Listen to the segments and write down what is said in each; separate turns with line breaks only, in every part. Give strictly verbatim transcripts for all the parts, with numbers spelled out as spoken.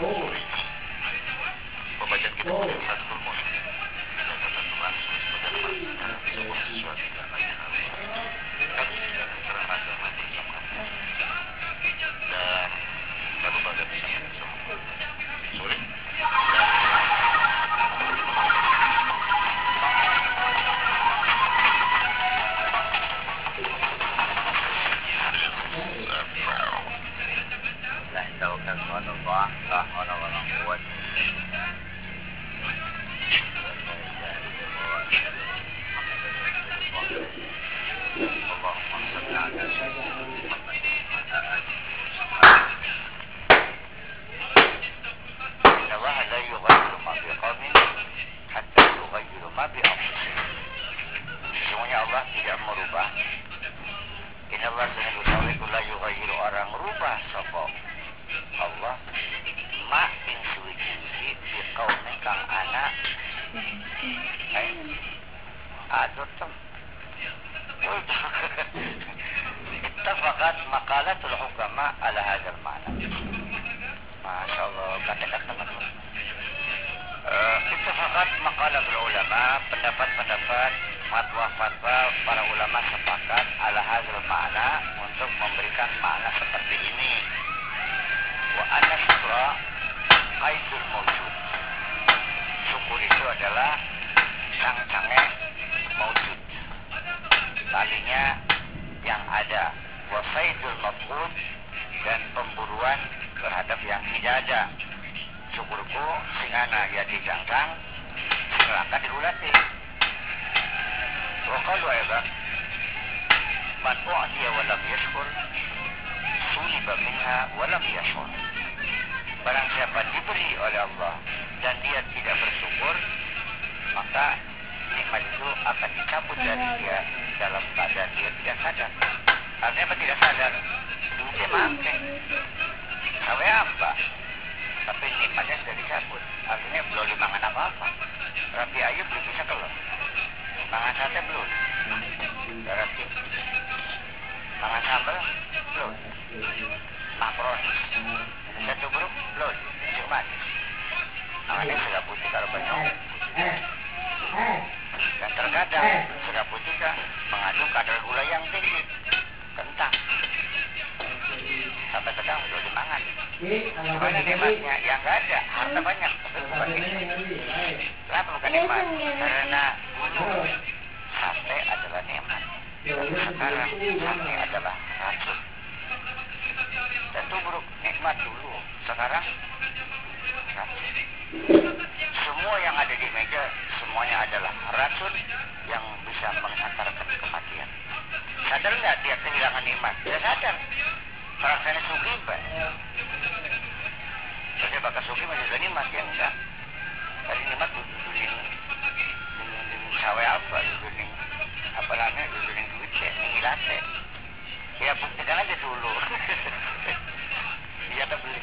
Pembacaan kitab Mukhtasarul Mu'min catatan langsung sebagai sebuah sesuatu yang lain kami serahkan dengan bersama dan baru pada bisa bersama sorry
لا توكل على الله لا حول ولا قوة اللهم صل على سيدنا محمد وعلى آله إن الله لا يغير ما بقوم حتى يغير ما بأنفسهم. Sesungguhnya Allah tidak merubah. Inna Allah sesungguhnya la yughayyiru orang merubah sapa Allah ma ing suwiji di kaum kang ana eh aduh tem ittafaqat maqalatul hukama ala hadzal ma'na. Masya Allah, kata-kata teman-teman. Uh, ittafaqat maqalatul ulama, pendapat-pendapat fatwa-fatwa para ulama sepakat ala hadzal ma'na untuk memberikan makna seperti ini. Wa anna syukra qaidul mawjud. Syukur itu adalah cang-cange mawjud, talinya yang ada. Wa saydul mafqud, dan pemburuan terhadap yang tidak ada. Syukurku singana ya dicangcang, silangka diulati. Wa qalu aidan man u'tiya wa lam yashkur suliba minha wa lam yashkur. Barang siapa diberi oleh Allah dan dia tidak bersyukur, maka nikmat itu akan dicabut dari dia dalam keadaan dia tidak sadar. Artinya apa tidak sadar? Duitnya makan, sawe apa? Tapi nikmatnya sudah dicabut. Artinya belum dimakan apa-apa. Rapi Ayub belum bisa keluar. Mangan sate belum. Rapi. Mangan sambal belum. Makronis. Satu grup belum. Cuma mangannya sudah putih kalau banyak. Dan terkadang sudah putih kan mengandung kadar gula yang tinggi, kentang. Sampai sedang belum dimakan. Gimana nikmatnya? Ya nggak ada, harta banyak, tapi bukan nikmat. Kenapa bukan nikmat? Karena dulu sate adalah nikmat, tapi sekarang sate adalah racun. Dan tubruk nikmat dulu, sekarang racun. Semua yang ada di meja, semuanya adalah racun yang bisa menghantarkan kematian. Sadar nggak dia kehilangan nikmat? Dia sadar. Rasanya sugi, Pak. Saya bakal sugi masih ada nikmat, ya enggak. Tadi nikmat dudurin sawe apa, dudurin apa namanya, dudurin duit, ya, ngilate. Ya buktikan aja dulu. Iya, tak beli.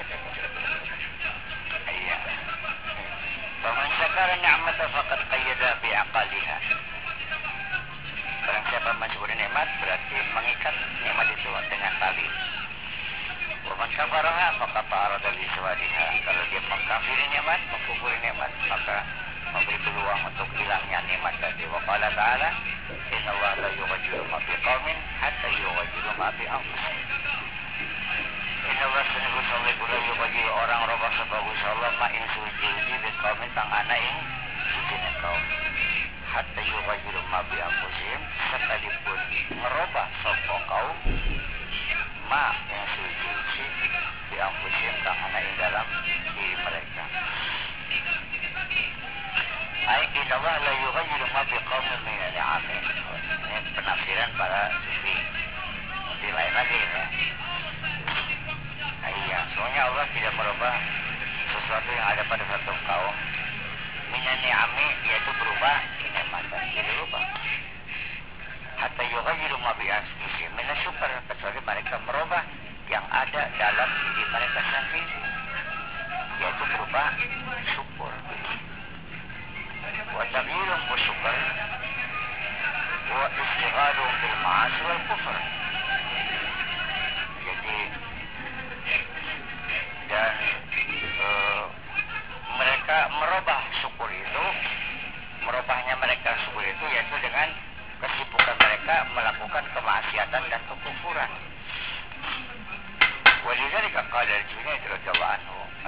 Iya. Faman syakara ni'mata faqad qayyada bi'aqaliha. Barang siapa mensyukuri nikmat berarti mengikat nikmat itu dengan tali. Wa man kafaraha faqad ta'arada li sawadiha. Kalau dia mengkafiri nikmat, mengkufuri nikmat, maka memberi peluang untuk hilangnya nikmat tadi. Wa qala ta'ala inna Allah la yughayyiru ma biqaumin hatta yughayyiru ma bi anfusihim. Inna Allah sungguh saleh kula yughayyiru orang robah sebagus Allah ma in suci bi qaumin tang ana ing sujine kaum. Hatta yughayyiru ma bi anfusihim, sekalipun merubah sapa kaum ma yang suci bi anfusihim kang ana ing dalam diri mereka. Ai inna Allah la yughayyiru ma bi qaumin min al-'amin. Ini penafsiran para sufi. Di lain lagi ya. Iya, soalnya Allah tidak merubah sesuatu yang ada pada satu kaum. Minani ami, yaitu berubah nikmatan, jadi berubah. Hatta yughayyiru ma bi anfusihim min syukur, kecuali mereka merubah yang ada dalam diri mereka sendiri, yaitu berubah syukur. Wa taghyirun bi syukur wa istighalun bil ma'asi wal kufr. Jadi dan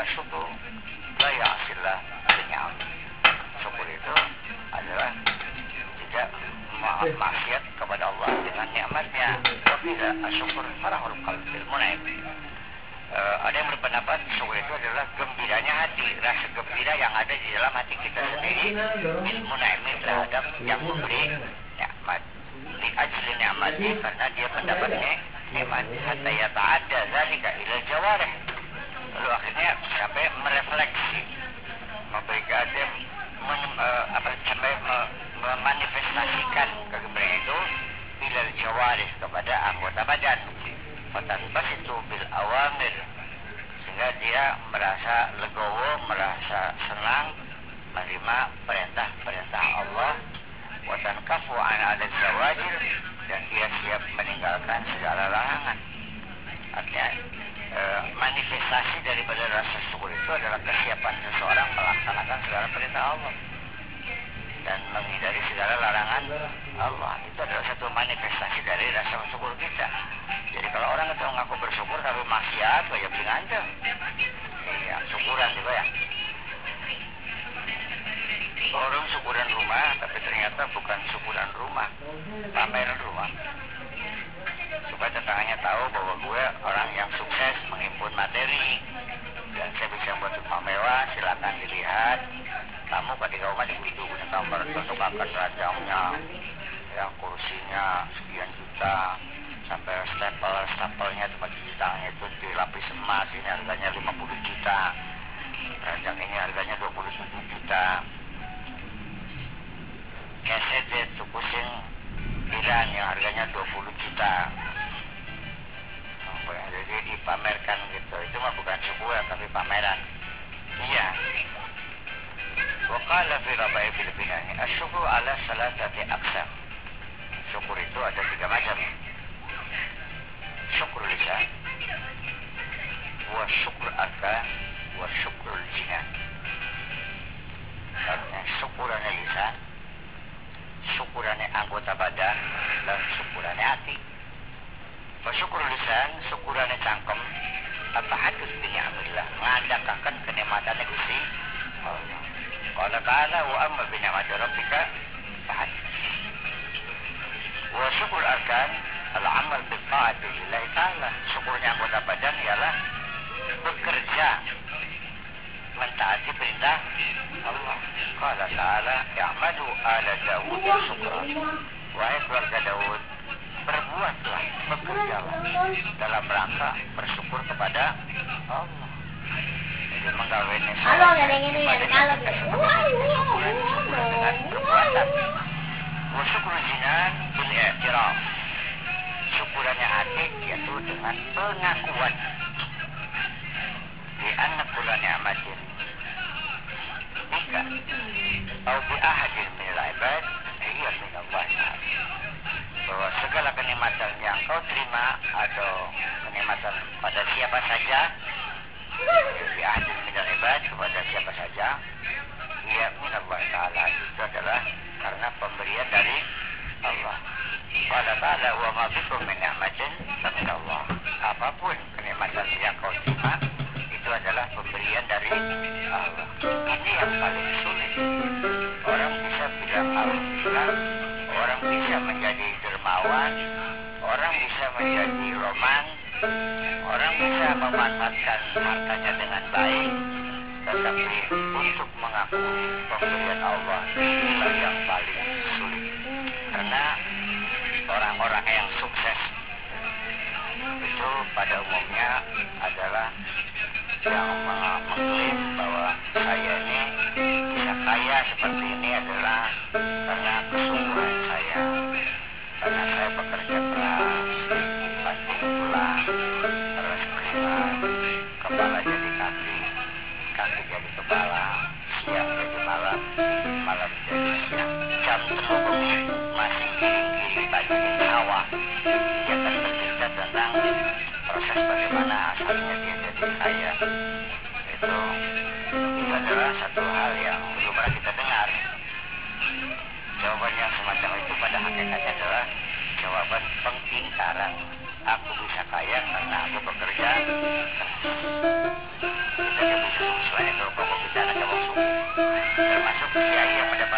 syukur la ya'sillah bi'ni'am. Syukur itu adalah tidak maksiat kepada Allah dengan nikmatnya. Wa bila asyukur farahul qalbil mun'im. Uh, ada yang berpendapat syukur itu adalah gembiranya hati, rasa gembira yang ada di dalam hati kita sendiri, munaimin terhadap yang memberi nikmat, li ajli nikmatnya, karena dia mendapatnya nikmat, hatta yata'adda zalika ila jawarih. Lalu akhirnya sampai merefleksi, memberikan dia men, uh, apa, sampai me, memanifestasikan kegembiraan itu ila jawarih kepada anggota badan. Tanpa itu bil awamir, sehingga dia merasa legowo, merasa senang menerima perintah-perintah Allah. Watan kafu an ada zawajir, dan dia siap meninggalkan segala larangan. Artinya e, manifestasi daripada rasa syukur itu adalah kesiapan seseorang melaksanakan segala perintah Allah dan menghindari segala larangan Allah. Itu adalah satu manifestasi dari rasa syukur kita. Jadi kalau orang itu mengaku bersyukur tapi maksiat, ya bilang aja. Iya, syukuran juga ya. Orang syukuran rumah, tapi ternyata bukan syukuran rumah, pameran rumah. Supaya tetangganya tahu bahwa gue orang yang sukses menghimpun materi dan saya bisa buat rumah mewah, silakan dilihat. Kamu ketika rumah dibutuh punya kamar untuk akan rajangnya, yang kursinya sekian juta, sampai stapel stapelnya cuma di tangannya itu dilapis emas, ini harganya lima puluh juta, ranjang ini harganya dua puluh tujuh juta. Keset itu pusing Iran yang harganya dua puluh juta. Jadi dipamerkan gitu. Itu mah bukan syukuran tapi pameran. Iya. Waqala fi rabai Filipinani asyukru ala salatati aqsam. Syukur itu ada tiga macam. Syukur lisan, wa syukur arkan, wa syukur jinan. Artinya syukurannya lisan, syukurannya anggota badan, dan syukurannya hati. Wa syukur lisan, syukurannya cangkem, apa hadus bini'amillah, ngandakakan kenikmatannya Gusti Allah. Qala ta'ala wa amma bini'amati rabbika fahadis. Wa syukur arkan al-amal bitta'ati lillahi ta'ala. Syukurnya anggota badan ialah bekerja mentaati perintah Allah. Qala ta'ala ya'malu ala Dawud syukran. Wahai keluarga Daud, berbuatlah, bekerjalah dalam rangka bersyukur kepada Allah. Jadi menggawainya
Halo, ngedengin ya, kalau
syukuran dengan perbuatan. Wa syukur jinan bil i'tiraf. Syukurannya hati yaitu dengan pengakuan di anak bulan ni'matin bika atau bi ahadin minal ibad hiya min Allah Ta'ala, bahwa segala kenikmatan yang kau terima atau kenikmatan pada siapa saja, bi ahadin minal ibad, kepada siapa saja, hiya min Allah Ta'ala, itu adalah karena pemberian dari Allah. Pada ta'ala wa ma bikum min ni'matin famin Allah. Apapun kenikmatan yang kau terima itu adalah pemberian dari Allah. Ini yang paling sulit. Orang bisa bilang alhamdulillah, orang bisa menjadi dermawan, orang bisa menjadi roman, orang bisa memanfaatkan hartanya dengan baik, tetapi untuk mengakui pemberian Allah inilah yang paling sulit. Karena orang-orang yang sukses itu pada umumnya adalah yang mengklaim bahwa saya ini bisa kaya seperti ini adalah karena kesungguhan saya, karena saya bekerja keras, banting tulang, terus keringat, kepala jadi kaki, kaki jadi kepala, siang jadi malam, malam jadi siang, jam telur bengi masih giling-giling bagian sawah. Dia akan bercerita tentang proses bagaimana asalnya dia jadi kaya. Itu itu adalah satu hal yang belum pernah kita dengar. Jawaban yang semacam itu pada hakikatnya adalah jawaban pengingkaran. Aku bisa kaya karena aku bekerja. Kita bisa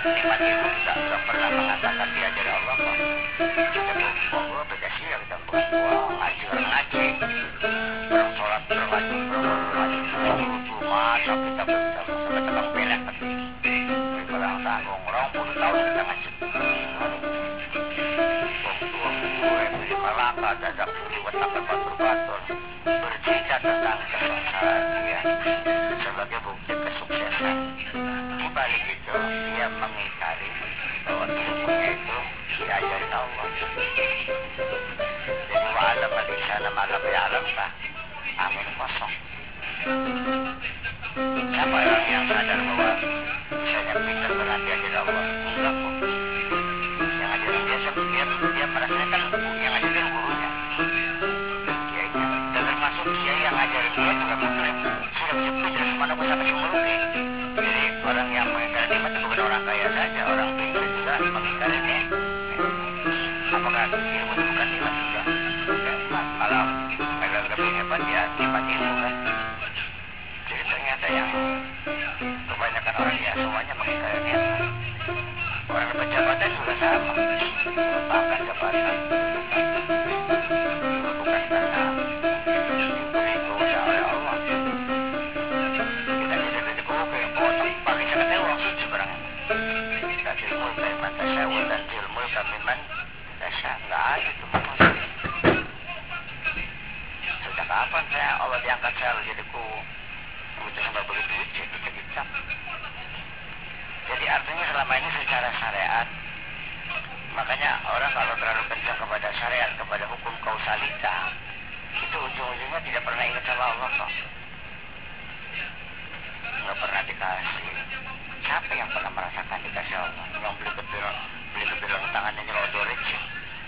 nikmat itu tidak, tidak pernah mengatakan diajar Allah kok. Kita bawa beda siang, kita bawa ngaji orang ngaji, orang sholat orang ngaji, orang ngaji, masa kita bisa sampai tekan pelek tapi orang tanggung orang puluh tahun kita ngaji. Gue beli malaka, dadak beli wetak batur-batur, bercerita tentang kesengsaraan dia sebagai bukti kesuksesan. Di balik itu dia mengingkari bahwa ilmunya itu diajarin Allah. Jadi wa'alam al-insana ma lam ya'lam kah? Amin kosong. Siapa orang yang sadar bahwa misalnya pintar pernah diajarin Allah? Enggak kok. Yang ajarin dia, dia, dia merasakan yang ajarin gurunya, kiainya. Dan termasuk kiai yang ajarin dia juga mengklaim sudah bisa pintar semana bisa kasih merugi. Jadi orang yang mengingkari nikmat bukan orang kaya saja, orang pintar juga mengingkari ini. Apakah ilmu itu bukan nikmat juga? Ya, malah malah lebih hebat ya nikmat ilmu kan. Jadi ternyata yang kebanyakan orang ya semuanya mengingkari nikmat. Orang pejabat juga sama, pangkat jabatan bukan karena diberi kuasa oleh Allah. Kita tidak ada diberi kuasa bagi sekadar uang suci barangnya. Dan ilmu kaiman tasyawul dan ilmu kamiman tasya nggak ada itu manusia. Sejak kapan saya Allah diangkat saya jadi ku butuh sampai begitu duit jadi kita. Jadi artinya selama ini secara syariat, makanya orang kalau terlalu kencang kepada syariat, kepada hukum kausalita, itu ujung-ujungnya tidak pernah ingat sama Allah kok. Nggak pernah dikasih. Siapa yang pernah merasakan dikasih Allah? Yang beli kepiron, beli kepiron tangannya nyelodorit sih.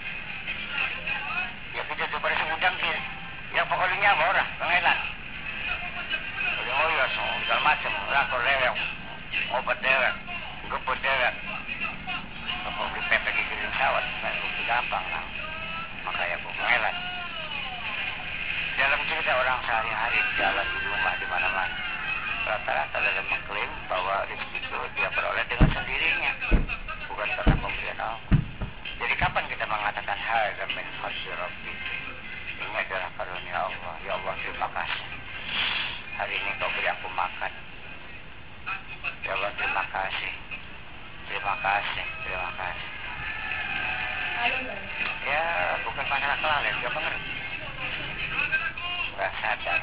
Ya kita coba segudang sih. Yang pokoknya apa orang? Pengelan. Udah ngoyos, segala macam, lakor lewek, ngobat lewek. Geput dewek. Kalau beli pepek dikirim sawat, lebih gampang lah. Makanya gue mengelan. Dalam cerita orang sehari-hari jalan di rumah di mana-mana, rata-rata dalam mengklaim bahwa rezeki itu dia peroleh dengan sendirinya, bukan karena pemberian Allah. Jadi kapan kita mengatakan hadza min fadli rabbi? Ini adalah karunia Allah. Ya Allah terima kasih. Hari ini kau beri aku makan. Ya Allah terima kasih. Terima kasih, terima kasih. Ya, bukan masalah kelalaian, gak mengerti. Gak sadar.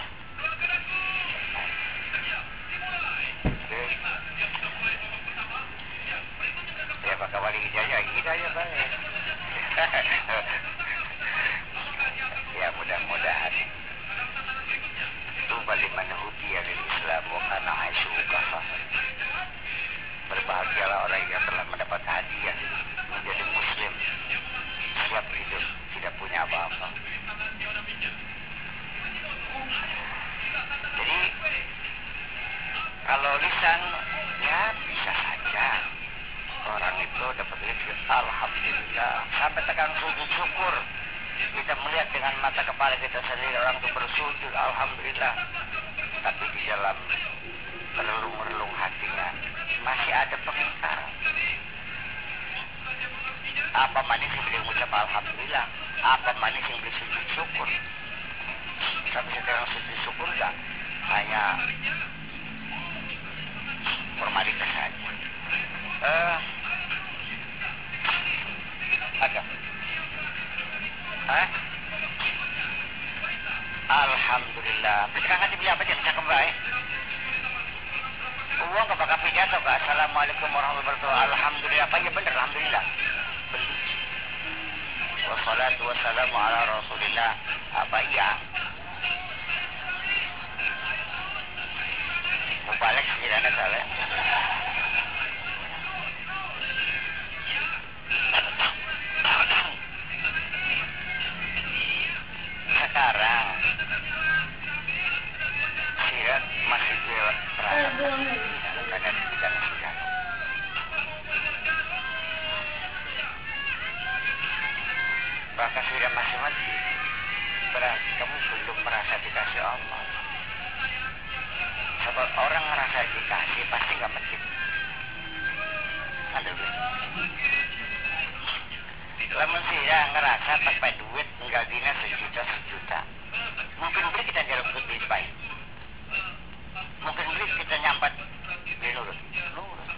Ya, pakai wali hidayah, hidayah baik. Ya, mudah-mudahan. Tuba liman hudiya lil Islam wa kana aisyuhu kafah. Berbahagialah orang yang telah mendapat hadiah menjadi muslim, siap hidup, tidak punya apa-apa. Jadi kalau lisan ya bisa saja orang itu dapat rezeki alhamdulillah sampai tekan sujud syukur. Kita melihat dengan mata kepala kita sendiri orang itu bersujud alhamdulillah, tapi di dalam relung-relung hatinya masih ada pengingkaran. Apa manis yang beli mengucap alhamdulillah, apa manis yang beli sujud syukur. Tapi sekarang sujud syukur enggak hanya formalitas saja. Uh, ada Hah? Alhamdulillah. Sekarang nanti beli apa aja bisa kembali. Uang gak bakal pidato kak. Assalamualaikum warahmatullahi wabarakatuh. Alhamdulillah. Apa ya bener? Alhamdulillah. Beli. Wassalatu wassalamu ala rasulillah. Apa iya? Mubalik sekiranya salah. Sekarang sirat masih berperasaan karena tidak sirat. Bahkan sirat masih mati. Berarti kamu Lamun saya ngerasa pakai duit tinggal dina sejuta sejuta. Mungkin beli kita jalan ke duit baik. Mungkin beli kita nyampat di nurut. Nurut.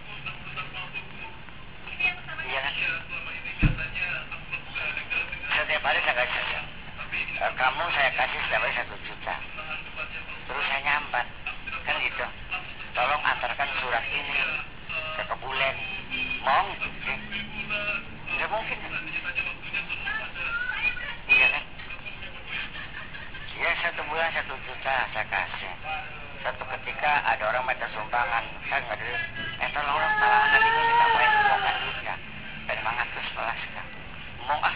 Iya kan? Setiap hari saya kasih e, kamu saya kasih setiap hari satu juta. Terus saya nyampat. Kan gitu. Tolong antarkan surat ini ke Kebulen. Mau? Nggak mungkin. Iya kan? Ya satu bulan satu juta saya kasih. Satu ketika ada orang minta sumbangan, kan nggak ada. Eh tolong orang talangan ini kita main bukan duitnya. Dan mengatur setelah mau ah.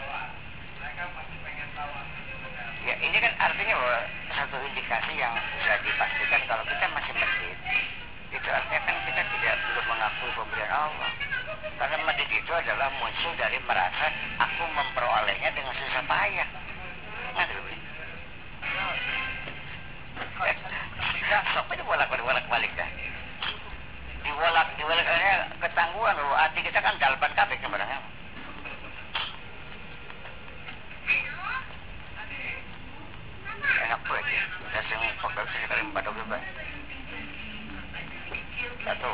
Ya ini kan artinya bahwa satu indikasi yang bisa dipastikan kalau kita masih medit. Itu artinya kan kita tidak perlu mengakui pemberian Allah. Karena medit itu adalah muncul dari merasa aku memperolehnya dengan susah payah. Nggak lebih. Nah, sok itu bolak-balik bolak-balik dah. Dibolak, dibolaknya ketangguhan loh. Hati kita kan dalban kabeh sebenarnya. Enak buat ya. Saya sing pokok sekali empat dua berapa. Satu.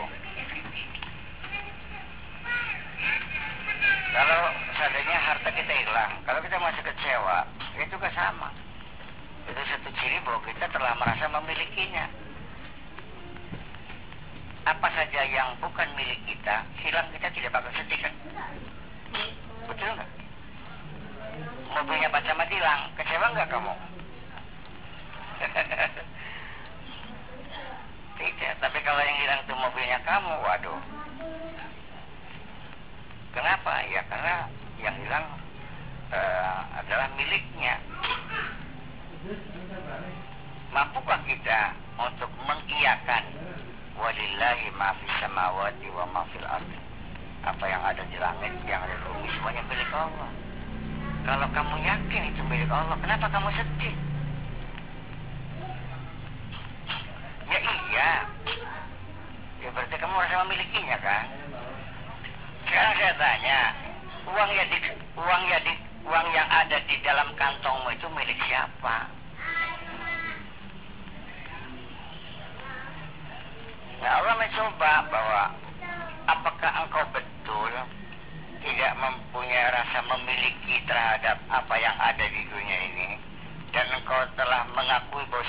Kalau seandainya harta kita hilang, kalau kita masih kecewa, itu juga sama. Itu satu ciri bahwa kita telah merasa memilikinya. Apa saja yang bukan milik kita, hilang kita tidak bakal sedih kan? Betul nggak? Mobilnya Pak Camat hilang, kecewa nggak kamu? Tidak, tapi kalau yang hilang itu mobilnya kamu, waduh. Kenapa? Ya karena yang hilang uh, adalah miliknya. Mampukah kita untuk mengiyakan walillahi ma fis samawati wa ma fil ardi? Apa yang ada di langit, yang ada di bumi semuanya milik Allah. Kalau kamu yakin itu milik Allah, kenapa kamu sedih? Ya iya. Ya berarti kamu merasa memilikinya kan? Sekarang saya tanya, uang yang di uang yang di uang yang ada di dalam kantongmu itu milik siapa? Nah, Allah mencoba bahwa apakah engkau betul tidak mempunyai rasa memiliki terhadap apa yang ada di dunia ini, dan engkau telah mengakui bahwa